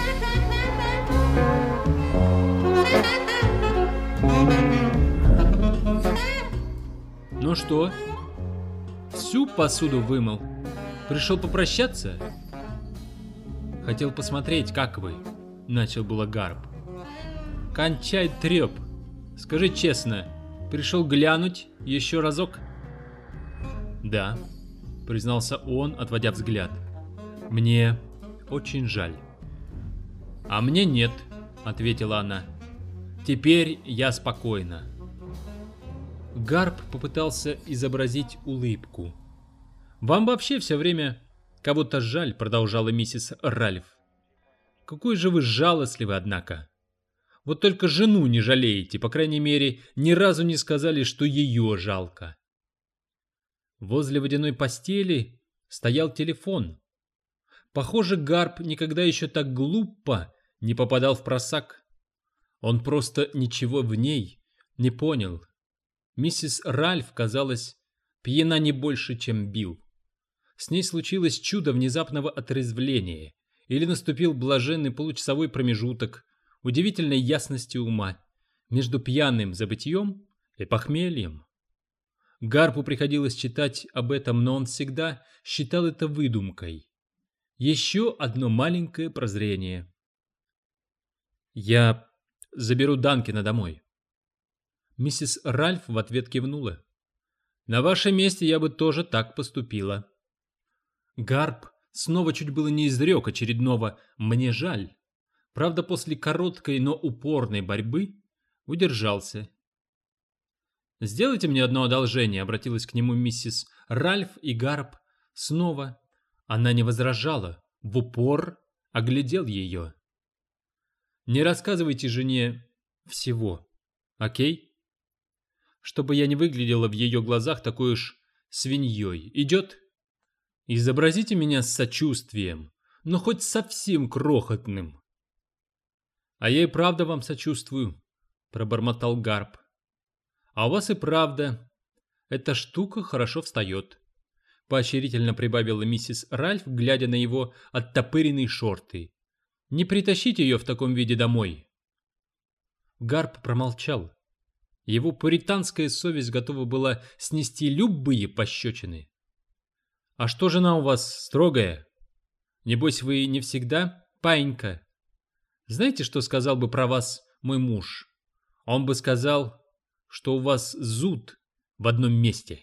Ну что, всю посуду вымыл? Пришел попрощаться? Хотел посмотреть, как вы, начал было Гарп. Кончай треп. Скажи честно, пришел глянуть еще разок? Да, признался он, отводя взгляд. Мне очень жаль. А мне нет, ответила она. Теперь я спокойна. Гарп попытался изобразить улыбку. Вам вообще все время кого-то жаль, продолжала миссис Ральф. Какой же вы жалостливый, однако. Вот только жену не жалеете, по крайней мере, ни разу не сказали, что ее жалко. Возле водяной постели стоял телефон. Похоже, Гарп никогда еще так глупо не попадал в просак. Он просто ничего в ней не понял. Миссис Ральф, казалось, пьяна не больше, чем Билл. С ней случилось чудо внезапного отрезвления, или наступил блаженный получасовой промежуток удивительной ясности ума между пьяным забытьем и похмельем. Гарпу приходилось читать об этом, но он всегда считал это выдумкой. Еще одно маленькое прозрение. «Я заберу Данкина домой». Миссис Ральф в ответ кивнула. «На вашем месте я бы тоже так поступила». Гарп снова чуть было не изрек очередного «мне жаль». Правда, после короткой, но упорной борьбы удержался. «Сделайте мне одно одолжение», — обратилась к нему миссис Ральф, и Гарп снова. Она не возражала, в упор оглядел ее. «Не рассказывайте жене всего, окей? Чтобы я не выглядела в ее глазах такой уж свиньей. Идет? Изобразите меня с сочувствием, но хоть совсем крохотным». «А я и правда вам сочувствую», — пробормотал Гарп. «А у вас и правда эта штука хорошо встает», — поощрительно прибавила миссис Ральф, глядя на его оттопыренные шорты. «Не притащите ее в таком виде домой». Гарп промолчал. Его пуританская совесть готова была снести любые пощечины. «А что жена у вас строгая? Небось, вы не всегда паинька? Знаете, что сказал бы про вас мой муж? Он бы сказал, что у вас зуд в одном месте».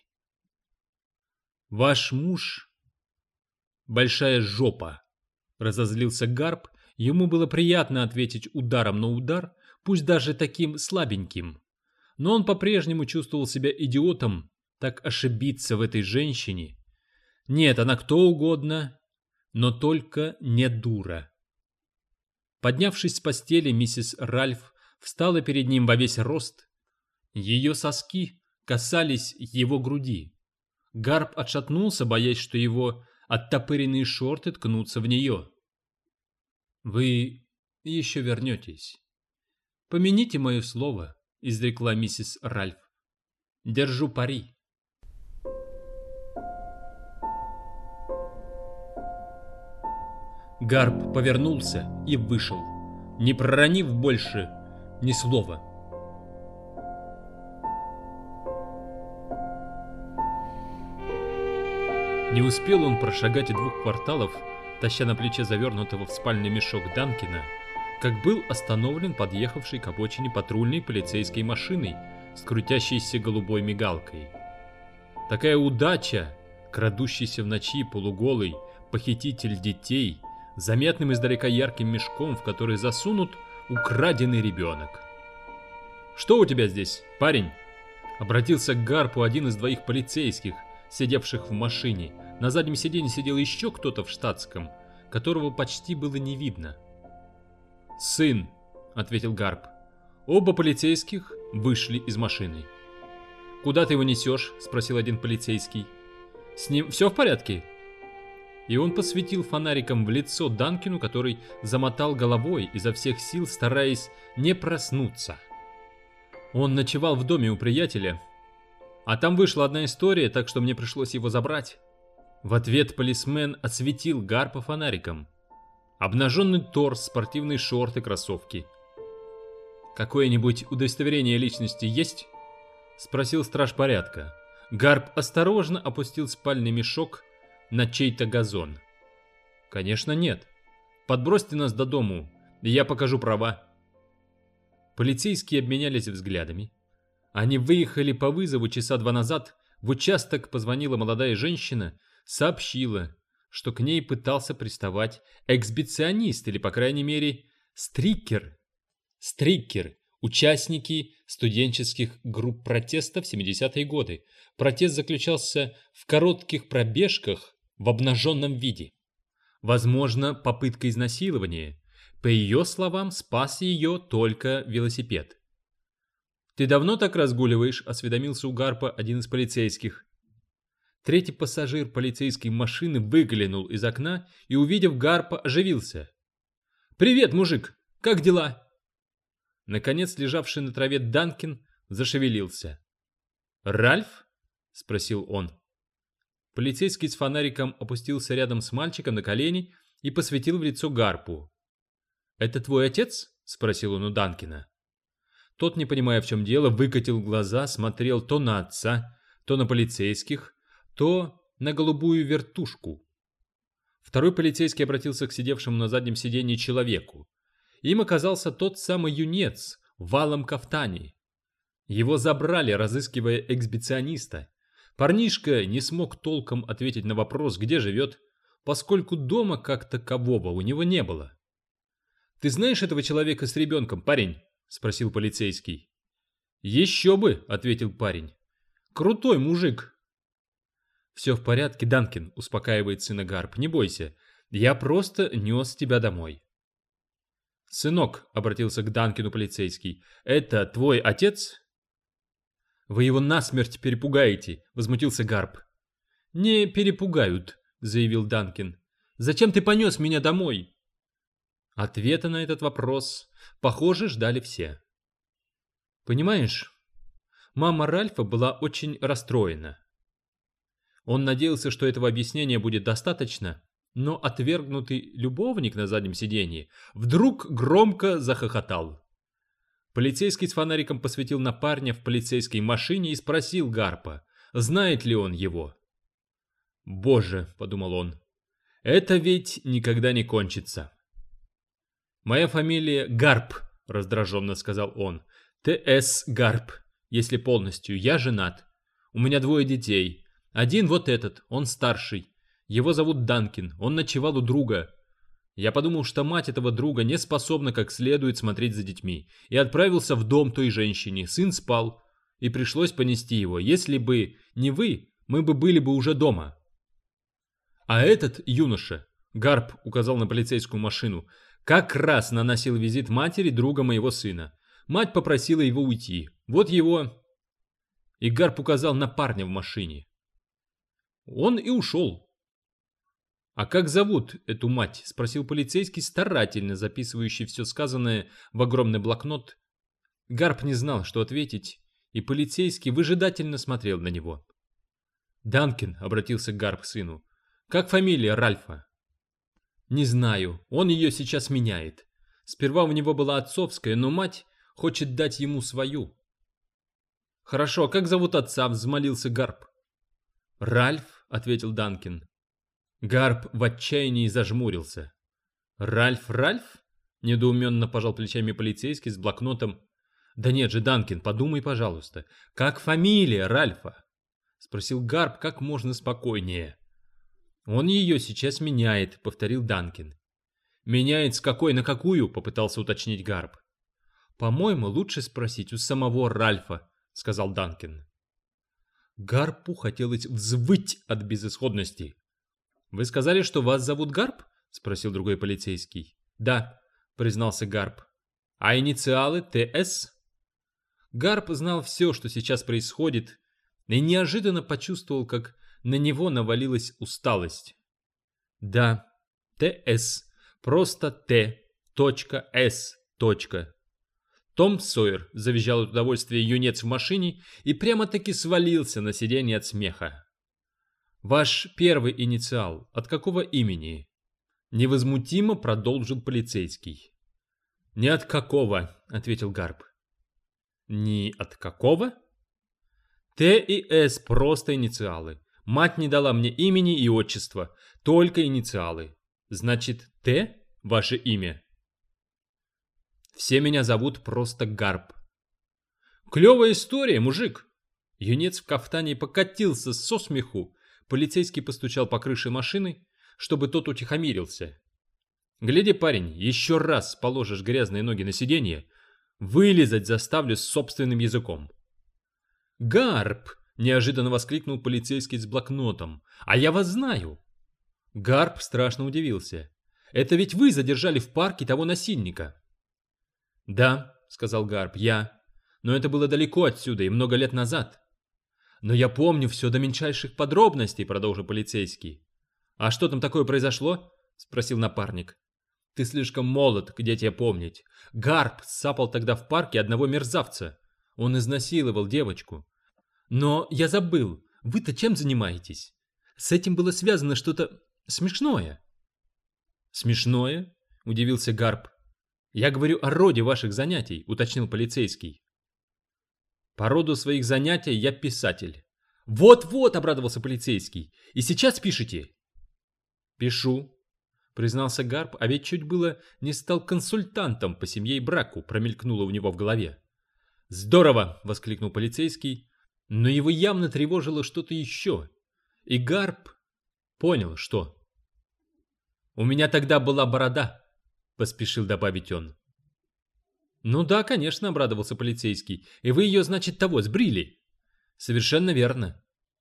«Ваш муж — большая жопа», — разозлился Гарп. Ему было приятно ответить ударом на удар, пусть даже таким слабеньким. Но он по-прежнему чувствовал себя идиотом, так ошибиться в этой женщине. Нет, она кто угодно, но только не дура. Поднявшись с постели, миссис Ральф встала перед ним во весь рост. Ее соски касались его груди. Гарп отшатнулся, боясь, что его оттопыренные шорты ткнутся в нее. «Вы еще вернетесь. Помяните мое слово», — изрекла миссис Ральф. «Держу пари». Гарп повернулся и вышел, не проронив больше ни слова. Не успел он прошагать и 2 кварталов, таща на плече завернутого в спальный мешок Данкина, как был остановлен подъехавший к обочине патрульной полицейской машиной с крутящейся голубой мигалкой. Такая удача, крадущийся в ночи полуголый похититель детей, заметным издалека ярким мешком, в который засунут украденный ребенок. «Что у тебя здесь, парень?» Обратился к Гарпу один из 2 полицейских, сидевших в машине. На заднем сиденье сидел еще кто-то в штатском, которого почти было не видно. «Сын», — ответил Гарп. Оба полицейских вышли из машины. «Куда ты его несешь?» — спросил один полицейский. «С ним все в порядке?» И он посветил фонариком в лицо Данкину, который замотал головой изо всех сил, стараясь не проснуться. Он ночевал в доме у приятеля, а там вышла одна история, так что мне пришлось его забрать. В ответ полисмен осветил Гарпа фонариком. Обнаженный торс, спортивные шорты, кроссовки. «Какое-нибудь удостоверение личности есть?» — спросил страж порядка. Гарп осторожно опустил спальный мешок на чей-то газон. «Конечно нет. Подбросьте нас до дому, и я покажу права». Полицейские обменялись взглядами. Они выехали по вызову часа 2 назад. В участок позвонила молодая женщина, сообщила, что к ней пытался приставать эксбиционист, или, по крайней мере, стрикер. Стрикер – участники студенческих групп протеста в 70-е годы. Протест заключался в коротких пробежках в обнаженном виде. Возможно, попытка изнасилования. По ее словам, спас ее только велосипед. «Ты давно так разгуливаешь?» – осведомился у Гарпа один из полицейских. Третий пассажир полицейской машины выглянул из окна и, увидев Гарпа, оживился. «Привет, мужик! Как дела?» Наконец, лежавший на траве Данкин зашевелился. «Ральф?» – спросил он. Полицейский с фонариком опустился рядом с мальчиком на колени и посветил в лицо Гарпу. «Это твой отец?» – спросил он у Данкина. Тот, не понимая, в чем дело, выкатил глаза, смотрел то на отца, то на полицейских, то на голубую вертушку. Второй полицейский обратился к сидевшему на заднем сиденье человеку. Им оказался тот самый юнец в валом кафтане. Его забрали, разыскивая эксбициониста. Парнишка не смог толком ответить на вопрос, где живет, поскольку дома как такового у него не было. «Ты знаешь этого человека с ребенком, парень?» — спросил полицейский. «Еще бы», — ответил парень. «Крутой мужик». «Все в порядке, Данкин», — успокаивает сына Гарп. «Не бойся, я просто нес тебя домой». «Сынок», — обратился к Данкину полицейский, — «это твой отец?» «Вы его насмерть перепугаете», — возмутился Гарп. «Не перепугают», — заявил Данкин. «Зачем ты понес меня домой?» Ответа на этот вопрос, похоже, ждали все. «Понимаешь, мама Ральфа была очень расстроена. Он надеялся, что этого объяснения будет достаточно, но отвергнутый любовник на заднем сиденье вдруг громко захохотал. Полицейский с фонариком посветил на парня в полицейской машине и спросил Гарпа, знает ли он его. «Боже», — подумал он, — «это ведь никогда не кончится». «Моя фамилия Гарп», — раздраженно сказал он. «Т.С. Гарп, если полностью. Я женат. У меня 2 детей. Один вот этот, он старший. Его зовут Данкин, он ночевал у друга. Я подумал, что мать этого друга не способна как следует смотреть за детьми, и отправился в дом той женщине. Сын спал, и пришлось понести его. Если бы не вы, мы бы были бы уже дома». «А этот юноша», — Гарп указал на полицейскую машину, — «как раз наносил визит матери друга моего сына. Мать попросила его уйти. Вот его...» И Гарп указал на парня в машине. «Он и ушел». «А как зовут эту мать?» — спросил полицейский, старательно записывающий все сказанное в огромный блокнот. Гарп не знал, что ответить, и полицейский выжидательно смотрел на него. «Данкин», — обратился Гарп к сыну, — «как фамилия Ральфа?» «Не знаю, он ее сейчас меняет. Сперва у него была отцовская, но мать хочет дать ему свою». «Хорошо, а как зовут отца?» — взмолился Гарп. «Ральф», — ответил Данкин. Гарп в отчаянии зажмурился. «Ральф, Ральф?» — недоуменно пожал плечами полицейский с блокнотом. «Да нет же, Данкин, подумай, пожалуйста. Как фамилия Ральфа?» — спросил Гарп как можно спокойнее. «Он ее сейчас меняет», — повторил Данкин. «Меняет с какой на какую?» — попытался уточнить Гарп. «По-моему, лучше спросить у самого Ральфа», — сказал Данкин. Гарпу хотелось взвыть от безысходности. «Вы сказали, что вас зовут Гарп?» — спросил другой полицейский. «Да», — признался Гарп. «А инициалы Т.С.?» Гарп знал все, что сейчас происходит, и неожиданно почувствовал, как на него навалилась усталость. «Да, Т.С. Просто Т.С. Том Сойер, завизжал от удовольствия юнец в машине и прямо-таки свалился на сиденье от смеха. «Ваш первый инициал от какого имени?» Невозмутимо продолжил полицейский. «Ни от какого», — ответил Гарп. «Ни от какого?» «Т и С просто инициалы. Мать не дала мне имени и отчества, только инициалы. Значит, Т — ваше имя?» «Все меня зовут просто Гарп». «Клевая история, мужик!» Юнец в кафтане покатился со смеху. Полицейский постучал по крыше машины, чтобы тот утихомирился. «Гляди, парень, еще раз положишь грязные ноги на сиденье, вылезать заставлю с собственным языком». «Гарп!» — неожиданно воскликнул полицейский с блокнотом. «А я вас знаю!» Гарп страшно удивился. «Это ведь вы задержали в парке того насильника?» «Да», — сказал Гарп, — «я. Но это было далеко отсюда и много лет назад». «Но я помню все до мельчайших подробностей», — продолжил полицейский. «А что там такое произошло?» — спросил напарник. «Ты слишком молод, где тебе помнить. Гарп сапал тогда в парке одного мерзавца. Он изнасиловал девочку. Но я забыл, вы-то чем занимаетесь? С этим было связано что-то смешное». «Смешное?» — удивился Гарп. «Я говорю о роде ваших занятий», — уточнил полицейский. «По роду своих занятий я писатель». «Вот-вот», — обрадовался полицейский. «И сейчас пишете?» «Пишу», — признался Гарп, а ведь чуть было не стал консультантом по семье и браку, промелькнуло у него в голове. «Здорово!» — воскликнул полицейский, но его явно тревожило что-то еще. И Гарп понял, что. «У меня тогда была борода», — поспешил добавить он. «Ну да, конечно», — обрадовался полицейский. «И вы ее, значит, того, сбрили?» «Совершенно верно».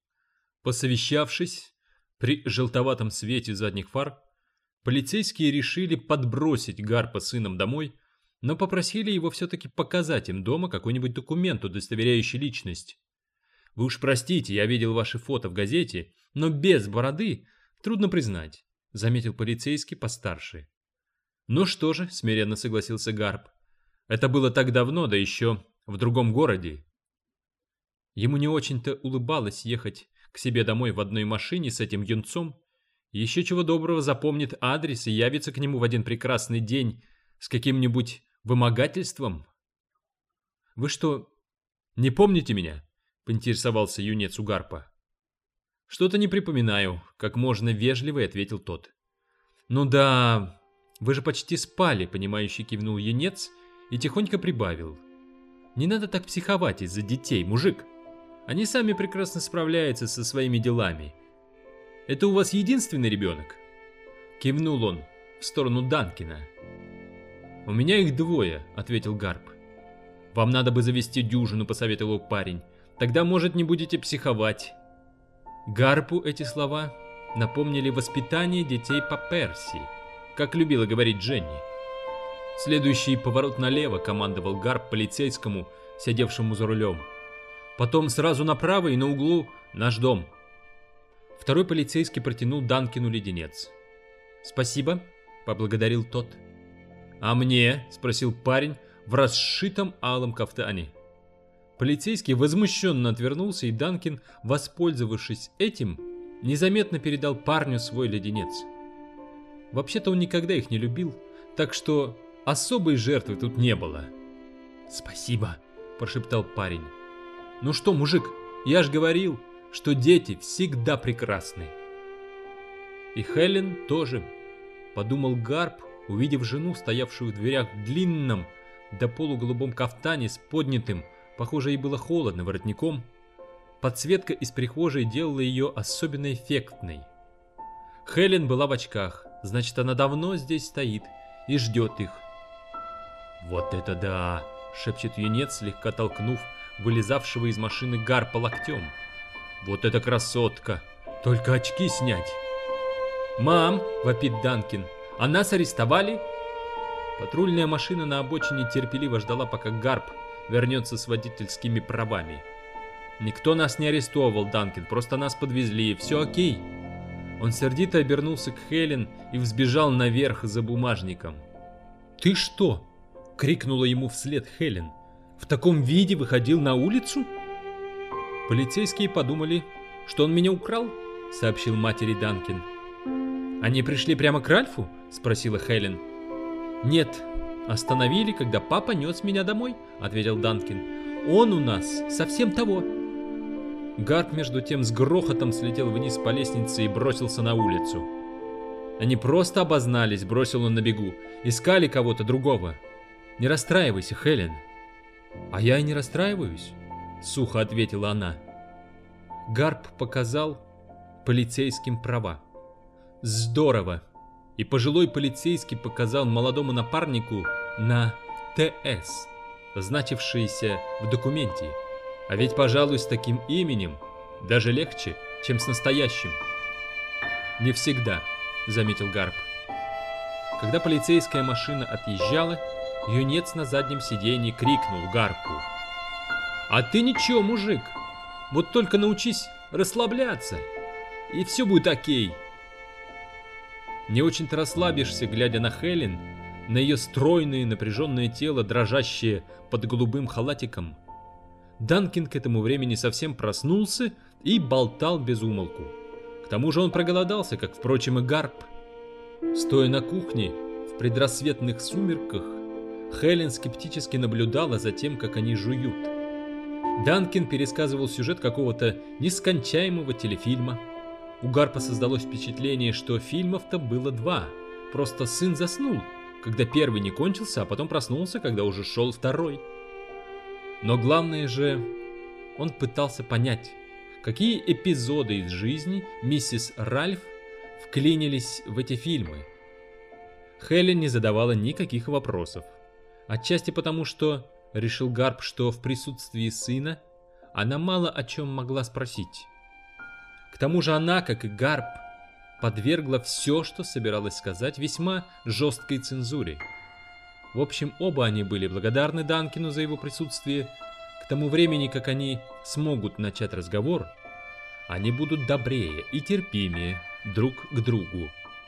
Посовещавшись, при желтоватом свете задних фар, полицейские решили подбросить Гарпа с сыном домой, но попросили его все-таки показать им дома какой-нибудь документ, удостоверяющий личность. «Вы уж простите, я видел ваши фото в газете, но без бороды трудно признать», — заметил полицейский постарше. «Ну что же», — смиренно согласился Гарп, — «это было так давно, да еще в другом городе». Ему не очень-то улыбалось ехать к себе домой в одной машине с этим юнцом. Еще чего доброго запомнит адрес и явится к нему в один прекрасный день с каким-нибудь вымогательством. «Вы что, не помните меня?» — поинтересовался юнец у Гарпа. «Что-то не припоминаю», — как можно вежливо ответил тот. «Ну да, вы же почти спали», — понимающий кивнул юнец и тихонько прибавил. «Не надо так психовать из-за детей, мужик. Они сами прекрасно справляются со своими делами. Это у вас единственный ребенок?» Кивнул он в сторону Данкина. «У меня их двое», — ответил Гарп. «Вам надо бы завести дюжину», — посоветовал парень. «Тогда, может, не будете психовать». Гарпу эти слова напомнили воспитание детей по Перси, как любила говорить Дженни. «Следующий поворот налево», — командовал Гарп полицейскому, сидевшему за рулем. «Потом сразу направо и на углу наш дом». Второй полицейский протянул Данкину леденец. «Спасибо», — поблагодарил тот. «А мне?» — спросил парень в расшитом алом кафтане. Полицейский возмущенно отвернулся, и Данкин, воспользовавшись этим, незаметно передал парню свой леденец. Вообще-то он никогда их не любил, так что особой жертвы тут не было. «Спасибо», — прошептал парень. «Ну что, мужик, я ж говорил, что дети всегда прекрасны». «И Хелен тоже», — подумал Гарп, увидев жену, стоявшую в дверях в длинном до полуголубом кафтане с поднятым, похоже, ей было холодно, воротником. Подсветка из прихожей делала ее особенно эффектной. Хелен была в очках, значит, она давно здесь стоит и ждет их. «Вот это да!» — шепчет юнец, слегка толкнув вылезавшего из машины Гарпа локтем. «Вот это красотка! Только очки снять!» «Мам!» — вопит Данкин. «А нас арестовали?» Патрульная машина на обочине терпеливо ждала, пока Гарп вернется с водительскими правами. «Никто нас не арестовывал, Данкин, просто нас подвезли, все окей». Он сердито обернулся к Хелен и взбежал наверх за бумажником. «Ты что, крикнула ему вслед Хелен. «В таком виде выходил на улицу?» «Полицейские подумали, что он меня украл», — сообщил матери Данкин. «Они пришли прямо к Ральфу?» — спросила Хелен. «Нет, остановили, когда папа нес меня домой», — ответил Данкин. «Он у нас совсем того». Гарп между тем с грохотом слетел вниз по лестнице и бросился на улицу. «Они просто обознались», — бросил он на бегу. «Искали кого-то другого. Не расстраивайся, Хелен». «А я и не расстраиваюсь», — сухо ответила она. Гарп показал полицейским права. Здорово. И пожилой полицейский показал молодому напарнику на ТС, значившееся в документе. А ведь, пожалуй, с таким именем даже легче, чем с настоящим. «Не всегда», — заметил Гарп. Когда полицейская машина отъезжала, юнец на заднем сиденье крикнул Гарпу: «А ты ничего, мужик, вот только научись расслабляться, и все будет окей». Не очень-то расслабишься, глядя на Хелен, на ее стройное напряженное тело, дрожащее под голубым халатиком. Данкин к этому времени совсем проснулся и болтал без умолку. К тому же он проголодался, как, впрочем, и Гарп. Стоя на кухне в предрассветных сумерках, Хелен скептически наблюдала за тем, как они жуют. Данкин пересказывал сюжет какого-то нескончаемого телефильма. У Гарпа создалось впечатление, что фильмов-то было два. Просто сын заснул, когда первый не кончился, а потом проснулся, когда уже шел второй. Но главное же, он пытался понять, какие эпизоды из жизни миссис Ральф вклинились в эти фильмы. Хелен не задавала никаких вопросов. Отчасти потому, что, решил Гарп, что в присутствии сына она мало о чем могла спросить. К тому же она, как и Гарп, подвергла все, что собиралась сказать, весьма жесткой цензуре. В общем, оба они были благодарны Данкину за его присутствие. К тому времени, как они смогут начать разговор, они будут добрее и терпимее друг к другу.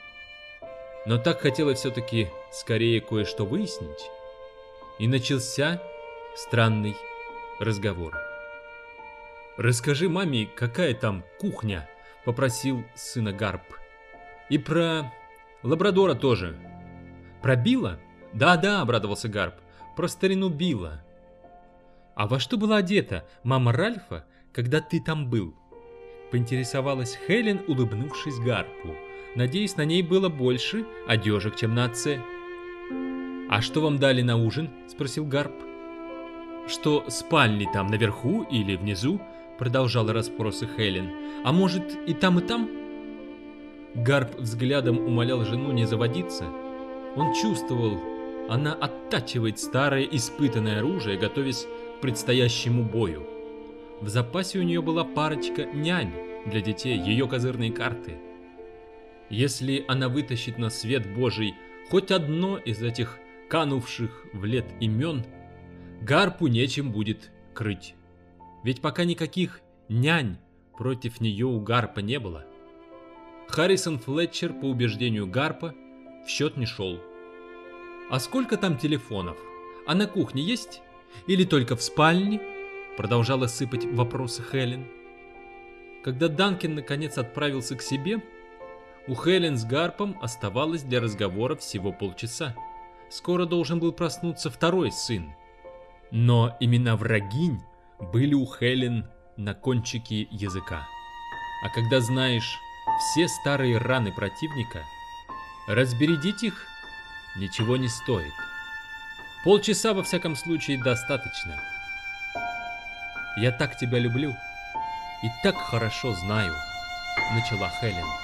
Но так хотелось все-таки скорее кое-что выяснить. И начался странный разговор. «Расскажи маме, какая там кухня», — попросил сына Гарп. «И про лабрадора тоже». «Про Билла?» «Да-да», — обрадовался Гарп, — «про старину Билла». «А во что была одета мама Ральфа, когда ты там был?» — поинтересовалась Хелен, улыбнувшись Гарпу. Надеюсь, на ней было больше одежек, чем на отце. «А что вам дали на ужин?» — спросил Гарп. «Что, спальни там наверху или внизу?» — продолжала расспросы Хелен. «А может, и там, и там?» Гарп взглядом умолял жену не заводиться. Он чувствовал, она оттачивает старое испытанное оружие, готовясь к предстоящему бою. В запасе у нее была парочка нянь для детей, ее козырные карты. Если она вытащит на свет Божий хоть одно из этих канувших в лет имен, Гарпу нечем будет крыть. Ведь пока никаких нянь против нее у Гарпа не было. Харрисон Флетчер, по убеждению Гарпа, в счет не шел. «А сколько там телефонов? А на кухне есть? Или только в спальне?» Продолжала сыпать вопросы Хелен. Когда Данкин наконец отправился к себе, у Хелен с Гарпом оставалось для разговора всего полчаса. Скоро должен был проснуться второй сын. Но имена врагинь были у Хелен на кончике языка. А когда знаешь все старые раны противника, разбередить их ничего не стоит. Полчаса, во всяком случае, достаточно. «Я так тебя люблю и так хорошо знаю», — начала Хелен.